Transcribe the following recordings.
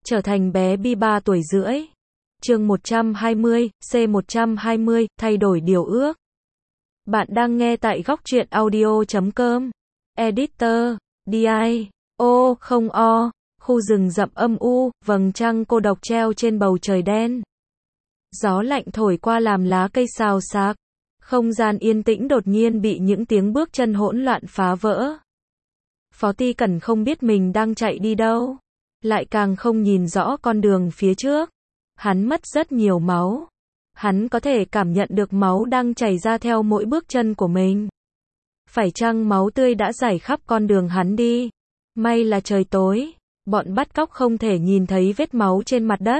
Trở thành bé Bi 3 tuổi rưỡi. Chương 120, C120, thay đổi điều ước. Bạn đang nghe tại góc truyện audio.com. Editor, DI, O không O, khu rừng rậm âm u, vầng trăng cô độc treo trên bầu trời đen. Gió lạnh thổi qua làm lá cây xào xạc. Không gian yên tĩnh đột nhiên bị những tiếng bước chân hỗn loạn phá vỡ. Phó Ti Cẩn không biết mình đang chạy đi đâu, lại càng không nhìn rõ con đường phía trước. Hắn mất rất nhiều máu. Hắn có thể cảm nhận được máu đang chảy ra theo mỗi bước chân của mình. Phải chăng máu tươi đã rải khắp con đường hắn đi? May là trời tối, bọn bắt cóc không thể nhìn thấy vết máu trên mặt đất.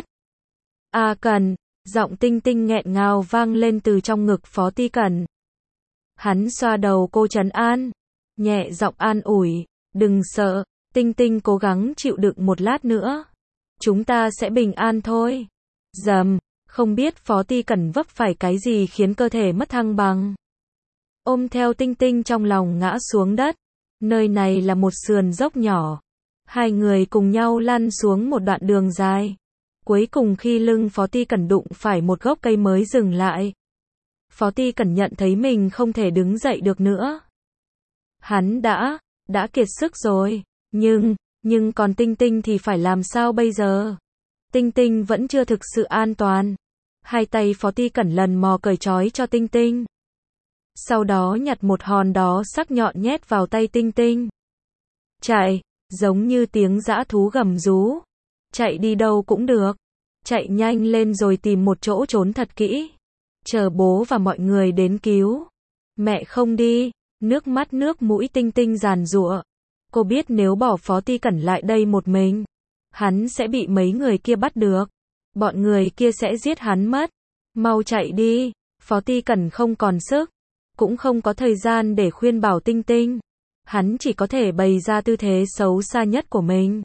A Cần, giọng Tinh Tinh nghẹn ngào vang lên từ trong ngực Phó Ti Cẩn. Hắn xoa đầu cô trấn an, nhẹ giọng an ủi, đừng sợ, Tinh Tinh cố gắng chịu đựng một lát nữa. Chúng ta sẽ bình an thôi. Dầm, không biết Phó Ti Cẩn vấp phải cái gì khiến cơ thể mất thăng bằng. Ôm theo Tinh Tinh trong lòng ngã xuống đất. Nơi này là một sườn dốc nhỏ. Hai người cùng nhau lăn xuống một đoạn đường dài. Cuối cùng khi lưng Phó Ti Cẩn đụng phải một gốc cây mới dừng lại. Phó Ti Cẩn nhận thấy mình không thể đứng dậy được nữa. Hắn đã kiệt sức rồi. Nhưng còn Tinh Tinh thì phải làm sao bây giờ? Tinh Tinh vẫn chưa thực sự an toàn. Hai tay Phó Ti Cẩn lần mò cởi trói cho Tinh Tinh. Sau đó nhặt một hòn đá sắc nhọn nhét vào tay Tinh Tinh. Chạy, giống như tiếng dã thú gầm rú. Chạy đi đâu cũng được. Chạy nhanh lên rồi tìm một chỗ trốn thật kỹ. Chờ bố và mọi người đến cứu. Mẹ không đi. Nước mắt nước mũi Tinh Tinh giàn giụa. Cô biết nếu bỏ Phó Ti Cẩn lại đây một mình, hắn sẽ bị mấy người kia bắt được. Bọn người kia sẽ giết hắn mất. Mau chạy đi. Phó Ti Cẩn không còn sức, cũng không có thời gian để khuyên bảo Tinh Tinh. Hắn chỉ có thể bày ra tư thế xấu xa nhất của mình.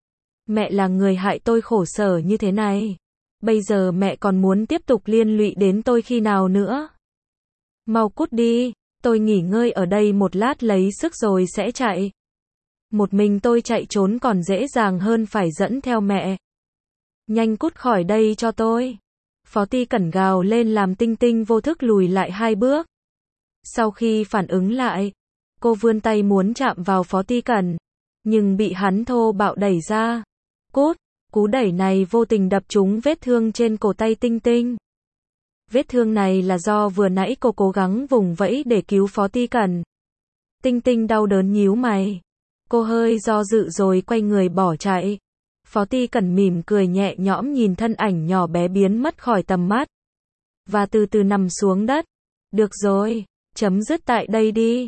Mẹ là người hại tôi khổ sở như thế này. Bây giờ mẹ còn muốn tiếp tục liên lụy đến tôi khi nào nữa? Mau cút đi, tôi nghỉ ngơi ở đây một lát lấy sức rồi sẽ chạy. Một mình tôi chạy trốn còn dễ dàng hơn phải dẫn theo mẹ. Nhanh cút khỏi đây cho tôi. Phó Ti Cẩn gào lên làm Tinh Tinh vô thức lùi lại 2 bước. Sau khi phản ứng lại, cô vươn tay muốn chạm vào Phó Ti Cẩn, nhưng bị hắn thô bạo đẩy ra. Cút, cú đẩy này vô tình đập trúng vết thương trên cổ tay Tinh Tinh. Vết thương này là do vừa nãy cô cố gắng vùng vẫy để cứu Phó Ti Cẩn. Tinh Tinh đau đớn nhíu mày. Cô hơi do dự rồi quay người bỏ chạy. Phó Ti Cẩn mỉm cười nhẹ nhõm nhìn thân ảnh nhỏ bé biến mất khỏi tầm mắt. Và từ từ nằm xuống đất. Được rồi, chấm dứt tại đây đi.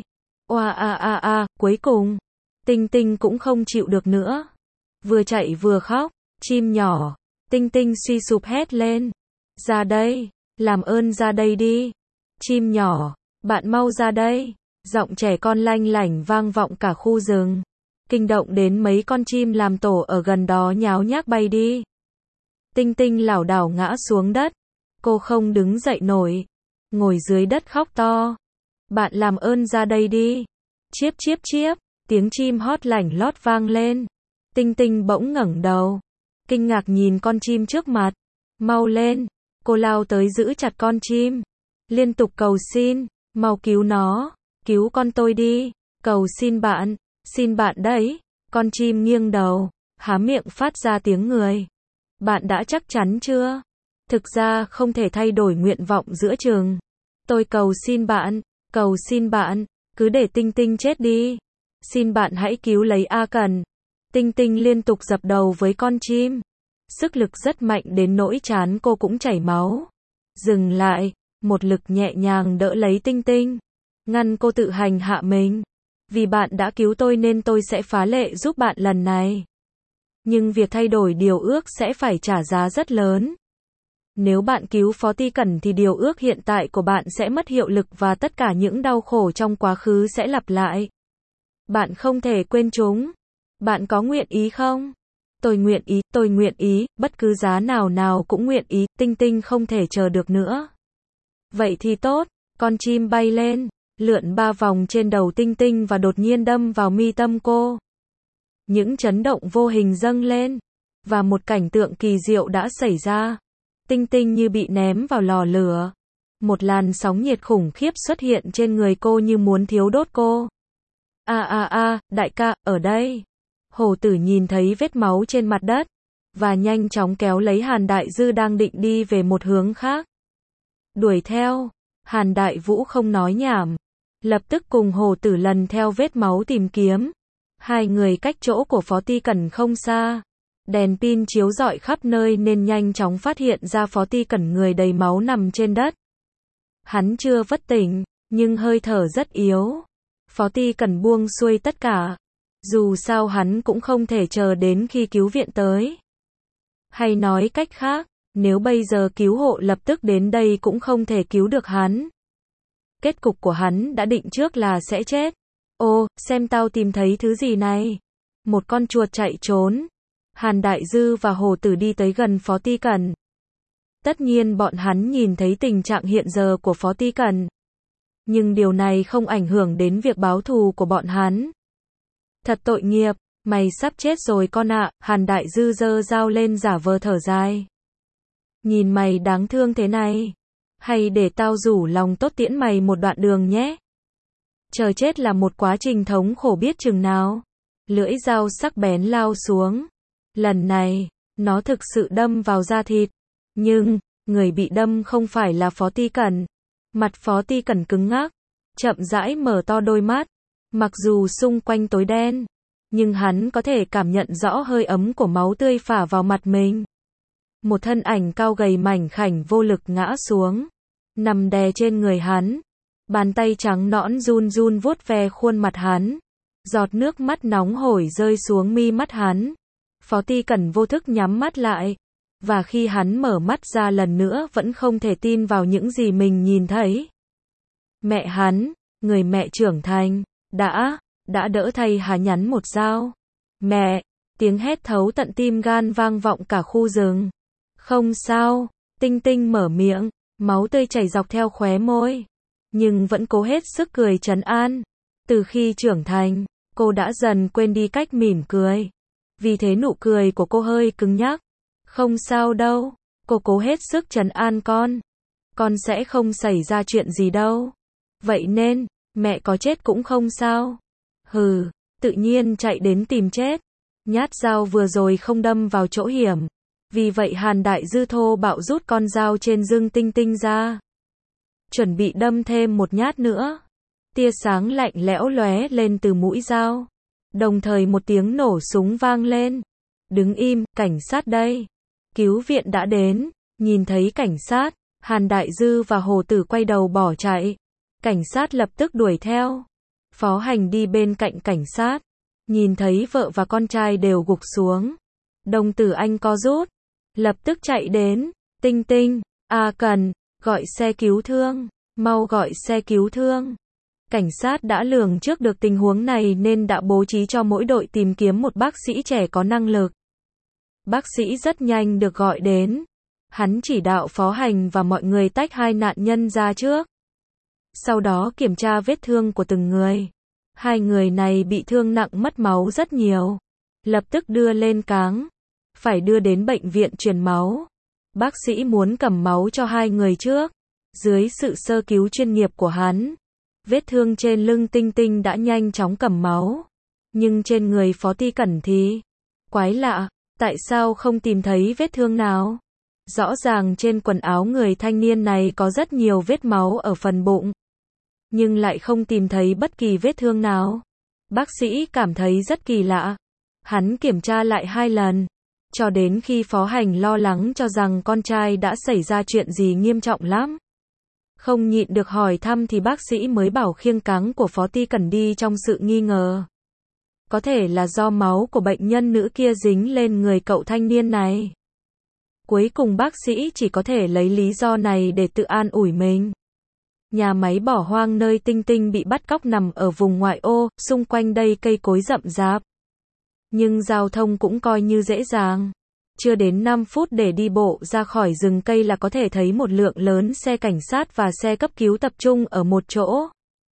Oa cuối cùng, Tinh Tinh cũng không chịu được nữa. Vừa chạy vừa khóc, chim nhỏ. Tinh Tinh suy sụp hét lên. Ra đây, làm ơn ra đây đi. Chim nhỏ, bạn mau ra đây. Giọng trẻ con lanh lảnh vang vọng cả khu rừng. Kinh động đến mấy con chim làm tổ ở gần đó nháo nhác bay đi. Tinh Tinh lảo đảo ngã xuống đất. Cô không đứng dậy nổi. Ngồi dưới đất khóc to. Bạn làm ơn ra đây đi. Chiếp chiếp chiếp. Tiếng chim hót lảnh lót vang lên. Tinh Tinh bỗng ngẩng đầu. Kinh ngạc nhìn con chim trước mặt. Mau lên. Cô lao tới giữ chặt con chim. Liên tục cầu xin. Mau cứu nó. Cứu con tôi đi. Cầu xin bạn đấy. Con chim nghiêng đầu, há miệng phát ra tiếng người. Bạn đã chắc chắn chưa? Thực ra không thể thay đổi nguyện vọng giữa chừng. Tôi cầu xin bạn, cứ để Tinh Tinh chết đi. Xin bạn hãy cứu lấy A Cần. Tinh Tinh liên tục dập đầu với con chim. Sức lực rất mạnh đến nỗi trán cô cũng chảy máu. Dừng lại, một lực nhẹ nhàng đỡ lấy Tinh Tinh. Ngăn cô tự hành hạ mình. Vì bạn đã cứu tôi nên tôi sẽ phá lệ giúp bạn lần này. Nhưng việc thay đổi điều ước sẽ phải trả giá rất lớn. Nếu bạn cứu Phó Ti Cẩn thì điều ước hiện tại của bạn sẽ mất hiệu lực và tất cả những đau khổ trong quá khứ sẽ lặp lại. Bạn không thể quên chúng. Bạn có nguyện ý không? Tôi nguyện ý, bất cứ giá nào cũng nguyện ý. Tinh Tinh không thể chờ được nữa. Vậy thì tốt, con chim bay lên. Lượn 3 vòng trên đầu Tinh Tinh và đột nhiên đâm vào mi tâm cô. Những chấn động vô hình dâng lên. Và một cảnh tượng kỳ diệu đã xảy ra. Tinh Tinh như bị ném vào lò lửa. Một làn sóng nhiệt khủng khiếp xuất hiện trên người cô như muốn thiêu đốt cô. Đại ca, ở đây. Hổ tử nhìn thấy vết máu trên mặt đất, và nhanh chóng kéo lấy Hàn Đại Dư đang định đi về một hướng khác. Đuổi theo, Hàn Đại Vũ không nói nhảm. Lập tức cùng hổ tử lần theo vết máu tìm kiếm. Hai người cách chỗ của Phó Ti Cẩn không xa. Đèn pin chiếu rọi khắp nơi nên nhanh chóng phát hiện ra Phó Ti Cẩn người đầy máu nằm trên đất. Hắn chưa vất tỉnh, nhưng hơi thở rất yếu. Phó Ti Cẩn buông xuôi tất cả. Dù sao hắn cũng không thể chờ đến khi cứu viện tới. Hay nói cách khác, nếu bây giờ cứu hộ lập tức đến đây cũng không thể cứu được hắn. Kết cục của hắn đã định trước là sẽ chết. Ô, xem tao tìm thấy thứ gì này. Một con chuột chạy trốn. Hàn Đại Dư và Hồ Tử đi tới gần Phó Ti Cẩn. Tất nhiên bọn hắn nhìn thấy tình trạng hiện giờ của Phó Ti Cẩn. Nhưng điều này không ảnh hưởng đến việc báo thù của bọn hắn. Thật tội nghiệp, mày sắp chết rồi con ạ. Hàn Đại Dư giơ dao lên giả vờ thở dài. Nhìn mày đáng thương thế này. Hay để tao rủ lòng tốt tiễn mày một đoạn đường nhé. Chờ chết là một quá trình thống khổ biết chừng nào. Lưỡi dao sắc bén lao xuống. Lần này, nó thực sự đâm vào da thịt. Nhưng, người bị đâm không phải là Phó Ti Cẩn. Mặt Phó Ti Cẩn cứng ngắc, chậm rãi mở to đôi mắt. Mặc dù xung quanh tối đen, nhưng hắn có thể cảm nhận rõ hơi ấm của máu tươi phả vào mặt mình. Một thân ảnh cao gầy mảnh khảnh vô lực ngã xuống, nằm đè trên người hắn. Bàn tay trắng nõn run run vuốt ve khuôn mặt hắn. Giọt nước mắt nóng hổi rơi xuống mi mắt hắn. Phó Ti Cẩn vô thức nhắm mắt lại. Và khi hắn mở mắt ra lần nữa vẫn không thể tin vào những gì mình nhìn thấy. Mẹ hắn, người mẹ trưởng thành, đã đỡ thầy Hà nhắn một dao. Mẹ, tiếng hét thấu tận tim gan vang vọng cả khu rừng. Không sao, Tinh Tinh mở miệng, máu tươi chảy dọc theo khóe môi. Nhưng vẫn cố hết sức cười trấn an. Từ khi trưởng thành, cô đã dần quên đi cách mỉm cười. Vì thế nụ cười của cô hơi cứng nhắc. Không sao đâu, cô cố hết sức trấn an con. Con sẽ không xảy ra chuyện gì đâu. Vậy nên, mẹ có chết cũng không sao. Hừ, tự nhiên chạy đến tìm chết. Nhát dao vừa rồi không đâm vào chỗ hiểm. Vì vậy Hàn Đại Dư thô bạo rút con dao trên lưng Tinh Tinh ra. Chuẩn bị đâm thêm một nhát nữa. Tia sáng lạnh lẽo lóe lên từ mũi dao. Đồng thời một tiếng nổ súng vang lên. Đứng im, cảnh sát đây. Cứu viện đã đến. Nhìn thấy cảnh sát, Hàn Đại Dư và Hồ Tử quay đầu bỏ chạy. Cảnh sát lập tức đuổi theo. Phó Hành đi bên cạnh cảnh sát. Nhìn thấy vợ và con trai đều gục xuống. Đồng tử anh co rút. Lập tức chạy đến. Tinh Tinh, Cần, gọi xe cứu thương. Mau gọi xe cứu thương. Cảnh sát đã lường trước được tình huống này nên đã bố trí cho mỗi đội tìm kiếm một bác sĩ trẻ có năng lực. Bác sĩ rất nhanh được gọi đến. Hắn chỉ đạo Phó Hành và mọi người tách hai nạn nhân ra trước. Sau đó kiểm tra vết thương của từng người. Hai người này bị thương nặng mất máu rất nhiều. Lập tức đưa lên cáng. Phải đưa đến bệnh viện truyền máu. Bác sĩ muốn cầm máu cho hai người trước. Dưới sự sơ cứu chuyên nghiệp của hắn, vết thương trên lưng Tinh Tinh đã nhanh chóng cầm máu. Nhưng trên người Phó Ti Cẩn thì quái lạ, tại sao không tìm thấy vết thương nào? Rõ ràng trên quần áo người thanh niên này có rất nhiều vết máu ở phần bụng, nhưng lại không tìm thấy bất kỳ vết thương nào. Bác sĩ cảm thấy rất kỳ lạ. Hắn kiểm tra lại 2 lần, cho đến khi Phó Hành lo lắng cho rằng con trai đã xảy ra chuyện gì nghiêm trọng lắm. Không nhịn được hỏi thăm thì bác sĩ mới bảo khiêng cáng của Phó Ti Cẩn đi trong sự nghi ngờ. Có thể là do máu của bệnh nhân nữ kia dính lên người cậu thanh niên này. Cuối cùng bác sĩ chỉ có thể lấy lý do này để tự an ủi mình. Nhà máy bỏ hoang nơi Tinh Tinh bị bắt cóc nằm ở vùng ngoại ô, xung quanh đây cây cối rậm rạp. Nhưng giao thông cũng coi như dễ dàng. Chưa đến 5 phút để đi bộ ra khỏi rừng cây là có thể thấy một lượng lớn xe cảnh sát và xe cấp cứu tập trung ở một chỗ.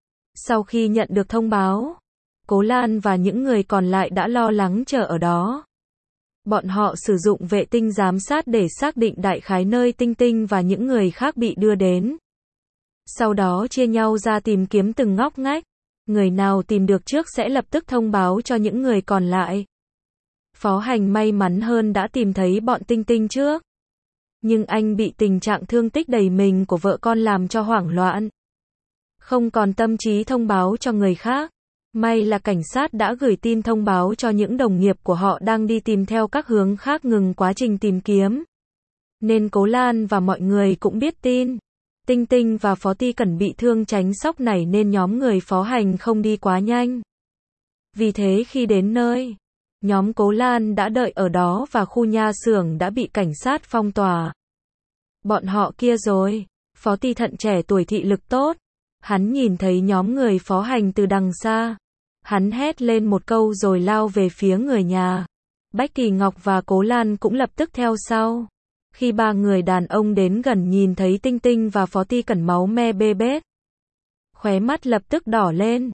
Sau khi nhận được thông báo, Cố Lan và những người còn lại đã lo lắng chờ ở đó. Bọn họ sử dụng vệ tinh giám sát để xác định đại khái nơi Tinh Tinh và những người khác bị đưa đến. Sau đó chia nhau ra tìm kiếm từng ngóc ngách. Người nào tìm được trước sẽ lập tức thông báo cho những người còn lại. Phó Hành may mắn hơn đã tìm thấy bọn Tinh Tinh trước. Nhưng anh bị tình trạng thương tích đầy mình của vợ con làm cho hoảng loạn. Không còn tâm trí thông báo cho người khác. May là cảnh sát đã gửi tin thông báo cho những đồng nghiệp của họ đang đi tìm theo các hướng khác ngừng quá trình tìm kiếm. Nên Cố Lan và mọi người cũng biết tin. Tinh Tinh và Phó Ti Cẩn bị thương tránh sóc nảy nên nhóm người Phó Hành không đi quá nhanh. Vì thế khi đến nơi, nhóm Cố Lan đã đợi ở đó và khu nhà xưởng đã bị cảnh sát phong tỏa. Bọn họ kia rồi. Phó Ti Thận trẻ tuổi thị lực tốt. Hắn nhìn thấy nhóm người Phó Hành từ đằng xa. Hắn hét lên một câu rồi lao về phía người nhà. Bách Kỳ Ngọc và Cố Lan cũng lập tức theo sau. Khi ba người đàn ông đến gần nhìn thấy Tinh Tinh và Phó Ti Cẩn máu me bê bết. Khóe mắt lập tức đỏ lên.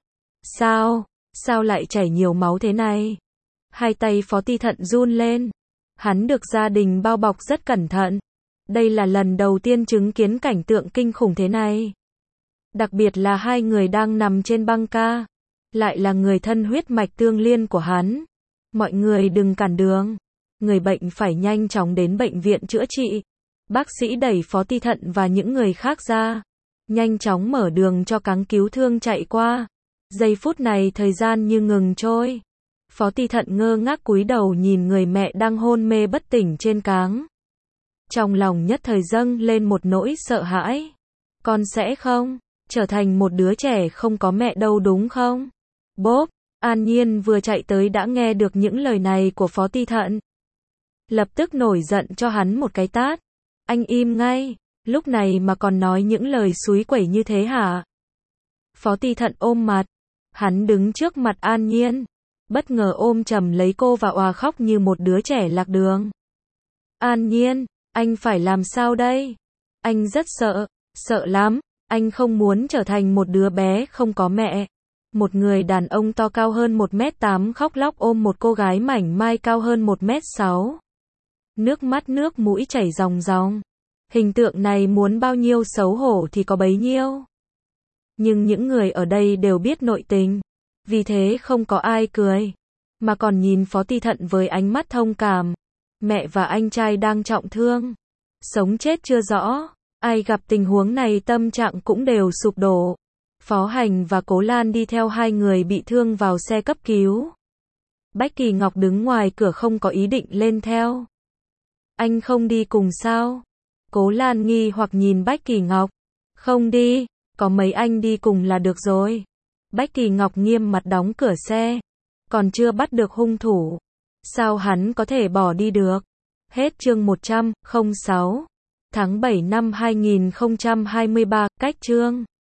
Sao lại chảy nhiều máu thế này? Hai tay Phó Ti Thận run lên. Hắn được gia đình bao bọc rất cẩn thận. Đây là lần đầu tiên chứng kiến cảnh tượng kinh khủng thế này. Đặc biệt là hai người đang nằm trên băng ca. Lại là người thân huyết mạch tương liên của hắn. Mọi người đừng cản đường. Người bệnh phải nhanh chóng đến bệnh viện chữa trị. Bác sĩ đẩy Phó Ti Thận và những người khác ra. Nhanh chóng mở đường cho cáng cứu thương chạy qua. Giây phút này thời gian như ngừng trôi. Phó Ti Thận ngơ ngác cúi đầu nhìn người mẹ đang hôn mê bất tỉnh trên cáng. Trong lòng nhất thời dâng lên một nỗi sợ hãi. Con sẽ không trở thành một đứa trẻ không có mẹ đâu đúng không? Bốp, An Nhiên vừa chạy tới đã nghe được những lời này của Phó Ti Thận. Lập tức nổi giận cho hắn một cái tát. Anh im ngay, lúc này mà còn nói những lời xúi quẩy như thế hả? Phó Ti Thận ôm mặt. Hắn đứng trước mặt An Nhiên. Bất ngờ ôm chầm lấy cô và òa khóc như một đứa trẻ lạc đường. An Nhiên, anh phải làm sao đây? Anh rất sợ lắm. Anh không muốn trở thành một đứa bé không có mẹ. Một người đàn ông to cao hơn 1m8 khóc lóc ôm một cô gái mảnh mai cao hơn 1m6. Nước mắt nước mũi chảy ròng ròng. Hình tượng này muốn bao nhiêu xấu hổ thì có bấy nhiêu. Nhưng những người ở đây đều biết nội tình. Vì thế không có ai cười. Mà còn nhìn Phó Ti Thận với ánh mắt thông cảm. Mẹ và anh trai đang trọng thương. Sống chết chưa rõ. Ai gặp tình huống này tâm trạng cũng đều sụp đổ. Phó Hành và Cố Lan đi theo hai người bị thương vào xe cấp cứu. Bách Kỳ Ngọc đứng ngoài cửa không có ý định lên theo. Anh không đi cùng sao? Cố Lan nghi hoặc nhìn Bách Kỳ Ngọc. Không đi, có mấy anh đi cùng là được rồi. Bách Kỳ Ngọc nghiêm mặt đóng cửa xe. Còn chưa bắt được hung thủ. Sao hắn có thể bỏ đi được? Hết chương 106. Tháng 7 năm 2023, cách chương